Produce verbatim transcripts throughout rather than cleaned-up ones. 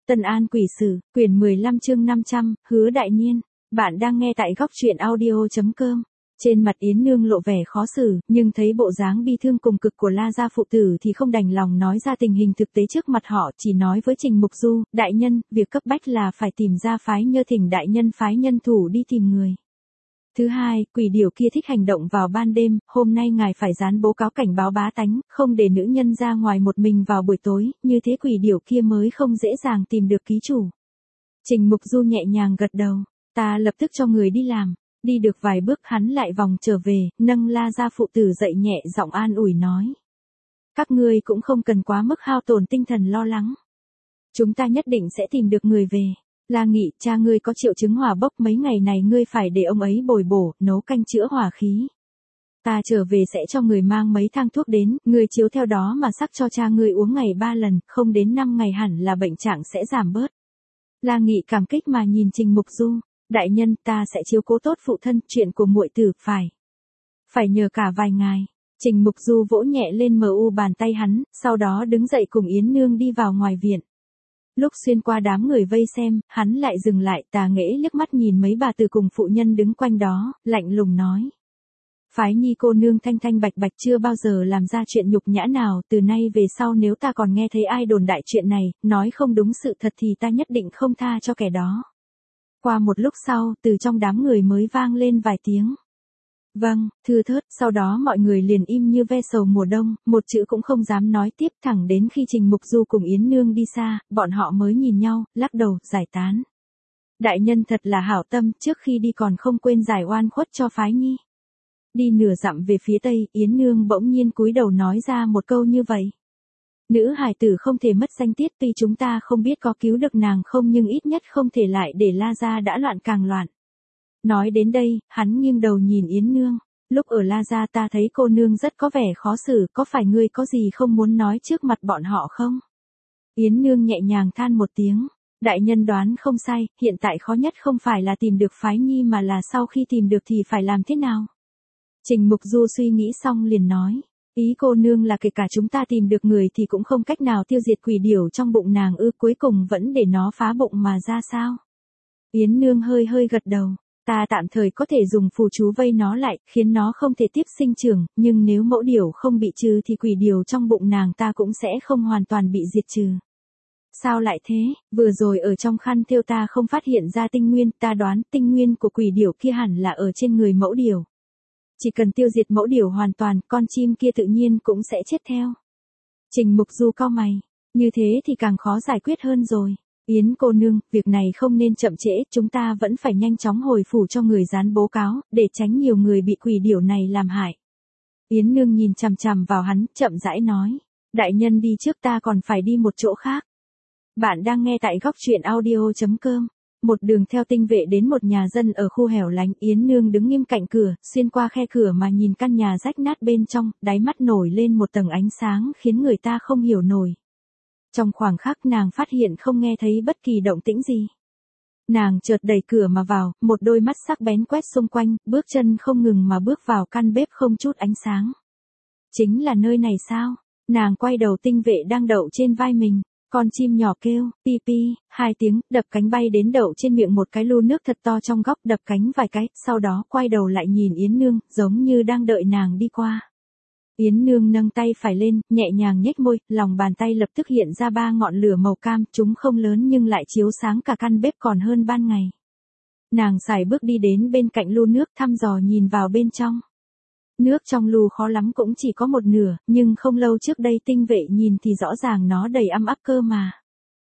Tân An Quỷ Sử, quyển mười lăm chương năm trăm, Hứa Đại Niên. Bạn đang nghe tại góc truyện audio.com. Trên mặt Yến Nương lộ vẻ khó xử, nhưng thấy bộ dáng bi thương cùng cực của La gia phụ tử thì không đành lòng nói ra tình hình thực tế trước mặt họ, chỉ nói với Trình Mục Du, đại nhân, việc cấp bách là phải tìm ra phái Nhơ thỉnh đại nhân phái nhân thủ đi tìm người. Thứ hai, quỷ điểu kia thích hành động vào ban đêm, hôm nay ngài phải dán bố cáo cảnh báo bá tánh, không để nữ nhân ra ngoài một mình vào buổi tối, như thế quỷ điểu kia mới không dễ dàng tìm được ký chủ. Trình Mục Du nhẹ nhàng gật đầu, ta lập tức cho người đi làm. Đi được vài bước hắn lại vòng trở về, nâng La gia phụ tử dậy nhẹ giọng an ủi nói. Các ngươi cũng không cần quá mức hao tổn tinh thần lo lắng. Chúng ta nhất định sẽ tìm được người về. La Nghị, cha ngươi có triệu chứng hỏa bốc, mấy ngày này ngươi phải để ông ấy bồi bổ, nấu canh chữa hỏa khí. Ta trở về sẽ cho người mang mấy thang thuốc đến, ngươi chiếu theo đó mà sắc cho cha ngươi uống ngày ba lần, không đến năm ngày hẳn là bệnh trạng sẽ giảm bớt. La Nghị cảm kích mà nhìn Trình Mục Du. Đại nhân, ta sẽ chiếu cố tốt phụ thân, chuyện của muội tử phải. Phải nhờ cả vài ngày. Trình Mục Du vỗ nhẹ lên mờ u bàn tay hắn, sau đó đứng dậy cùng Yến Nương đi vào ngoài viện. Lúc xuyên qua đám người vây xem, hắn lại dừng lại, tà nghễ liếc mắt nhìn mấy bà từ cùng phụ nhân đứng quanh đó, lạnh lùng nói. Phái Nhi cô nương thanh thanh bạch bạch chưa bao giờ làm ra chuyện nhục nhã nào, từ nay về sau nếu ta còn nghe thấy ai đồn đại chuyện này, nói không đúng sự thật thì ta nhất định không tha cho kẻ đó. Qua một lúc sau, từ trong đám người mới vang lên vài tiếng. Vâng, thưa thớt, sau đó mọi người liền im như ve sầu mùa đông, một chữ cũng không dám nói tiếp, thẳng đến khi Trình Mục Du cùng Yến Nương đi xa, bọn họ mới nhìn nhau, lắc đầu, giải tán. Đại nhân thật là hảo tâm, trước khi đi còn không quên giải oan khuất cho phái Nhi. Đi nửa dặm về phía tây, Yến Nương bỗng nhiên cúi đầu nói ra một câu như vậy. Nữ hài tử không thể mất danh tiết, tuy chúng ta không biết có cứu được nàng không nhưng ít nhất không thể lại để La gia đã loạn càng loạn. Nói đến đây, hắn nghiêng đầu nhìn Yến Nương, lúc ở La gia ta thấy cô nương rất có vẻ khó xử, có phải ngươi có gì không muốn nói trước mặt bọn họ không? Yến Nương nhẹ nhàng than một tiếng, đại nhân đoán không sai, hiện tại khó nhất không phải là tìm được phái Nhi mà là sau khi tìm được thì phải làm thế nào? Trình Mục Du suy nghĩ xong liền nói. Ý cô nương là kể cả chúng ta tìm được người thì cũng không cách nào tiêu diệt quỷ điểu trong bụng nàng ư, cuối cùng vẫn để nó phá bụng mà ra sao? Yến Nương hơi hơi gật đầu, ta tạm thời có thể dùng phù chú vây nó lại, khiến nó không thể tiếp sinh trưởng, nhưng nếu mẫu điểu không bị trừ thì quỷ điểu trong bụng nàng ta cũng sẽ không hoàn toàn bị diệt trừ. Sao lại thế, vừa rồi ở trong khăn thêu ta không phát hiện ra tinh nguyên, ta đoán tinh nguyên của quỷ điểu kia hẳn là ở trên người mẫu điểu. Chỉ cần tiêu diệt mẫu điểu hoàn toàn, con chim kia tự nhiên cũng sẽ chết theo. Trình Mục Du cau mày, như thế thì càng khó giải quyết hơn rồi. Yến cô nương, việc này không nên chậm trễ, chúng ta vẫn phải nhanh chóng hồi phủ cho người dán bố cáo, để tránh nhiều người bị quỷ điểu này làm hại. Yến Nương nhìn chằm chằm vào hắn, chậm rãi nói, đại nhân đi trước, ta còn phải đi một chỗ khác. Bạn đang nghe tại góc truyện audio.com. Một đường theo tinh vệ đến một nhà dân ở khu hẻo lánh, Yến Nương đứng nghiêm cạnh cửa, xuyên qua khe cửa mà nhìn căn nhà rách nát bên trong, đáy mắt nổi lên một tầng ánh sáng khiến người ta không hiểu nổi. Trong khoảng khắc nàng phát hiện không nghe thấy bất kỳ động tĩnh gì. Nàng chợt đẩy cửa mà vào, một đôi mắt sắc bén quét xung quanh, bước chân không ngừng mà bước vào căn bếp không chút ánh sáng. Chính là nơi này sao? Nàng quay đầu, tinh vệ đang đậu trên vai mình. Con chim nhỏ kêu, pi pi, hai tiếng, đập cánh bay đến đậu trên miệng một cái lu nước thật to trong góc, đập cánh vài cái, sau đó quay đầu lại nhìn Yến Nương, giống như đang đợi nàng đi qua. Yến Nương nâng tay phải lên, nhẹ nhàng nhếch môi, lòng bàn tay lập tức hiện ra ba ngọn lửa màu cam, chúng không lớn nhưng lại chiếu sáng cả căn bếp còn hơn ban ngày. Nàng sải bước đi đến bên cạnh lu nước, thăm dò nhìn vào bên trong. Nước trong lu khó lắm cũng chỉ có một nửa, nhưng không lâu trước đây tinh vệ nhìn thì rõ ràng nó đầy ăm ắp cơ mà.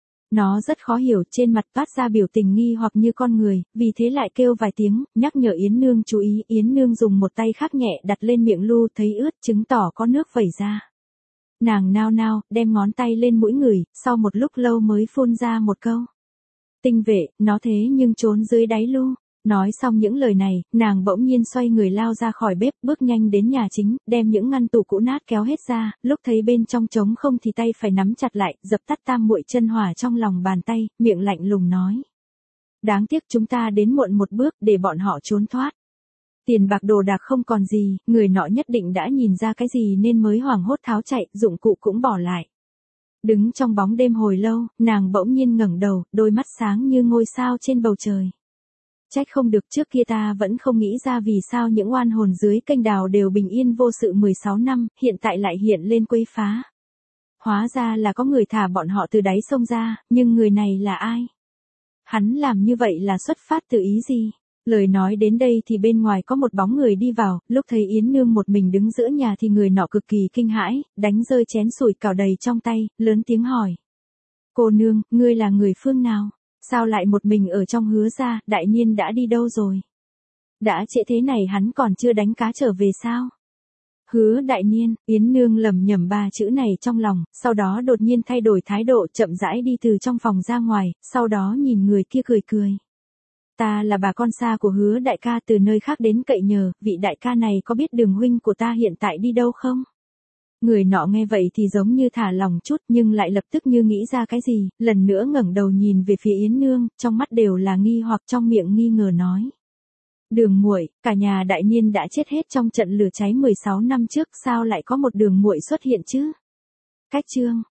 Nó rất khó hiểu, trên mặt toát ra biểu tình nghi hoặc như con người, vì thế lại kêu vài tiếng, nhắc nhở Yến Nương chú ý. Yến Nương dùng một tay khác nhẹ đặt lên miệng lu, thấy ướt, chứng tỏ có nước vẩy ra. Nàng nao nao, đem ngón tay lên mũi ngửi, sau một lúc lâu mới phun ra một câu. Tinh vệ, nó thế nhưng trốn dưới đáy lu. Nói xong những lời này, nàng bỗng nhiên xoay người lao ra khỏi bếp, bước nhanh đến nhà chính, đem những ngăn tủ cũ nát kéo hết ra, lúc thấy bên trong trống không thì tay phải nắm chặt lại, dập tắt tam muội chân hỏa trong lòng bàn tay, miệng lạnh lùng nói. Đáng tiếc chúng ta đến muộn một bước để bọn họ trốn thoát. Tiền bạc đồ đạc không còn gì, người nọ nhất định đã nhìn ra cái gì nên mới hoảng hốt tháo chạy, dụng cụ cũng bỏ lại. Đứng trong bóng đêm hồi lâu, nàng bỗng nhiên ngẩng đầu, đôi mắt sáng như ngôi sao trên bầu trời. Trách không được trước kia ta vẫn không nghĩ ra vì sao những oan hồn dưới kênh đào đều bình yên vô sự mười sáu năm, hiện tại lại hiện lên quấy phá. Hóa ra là có người thả bọn họ từ đáy sông ra, nhưng người này là ai? Hắn làm như vậy là xuất phát từ ý gì? Lời nói đến đây thì bên ngoài có một bóng người đi vào, lúc thấy Yến Nương một mình đứng giữa nhà thì người nọ cực kỳ kinh hãi, đánh rơi chén sủi cảo đầy trong tay, lớn tiếng hỏi. Cô nương, ngươi là người phương nào? Sao lại một mình ở trong Hứa gia, Đại Niên đã đi đâu rồi? Đã trễ thế này hắn còn chưa đánh cá trở về sao? Hứa Đại Niên, Yến Nương lẩm nhẩm ba chữ này trong lòng, sau đó đột nhiên thay đổi thái độ chậm rãi đi từ trong phòng ra ngoài, sau đó nhìn người kia cười cười. Ta là bà con xa của Hứa đại ca từ nơi khác đến cậy nhờ, vị đại ca này có biết đường huynh của ta hiện tại đi đâu không? Người nọ nghe vậy thì giống như thả lòng chút nhưng lại lập tức như nghĩ ra cái gì, lần nữa ngẩng đầu nhìn về phía Yến Nương, trong mắt đều là nghi hoặc trong miệng nghi ngờ nói. Đường muội, cả nhà Đại Niên đã chết hết trong trận lửa cháy mười sáu năm trước, sao lại có một đường muội xuất hiện chứ? Cách chương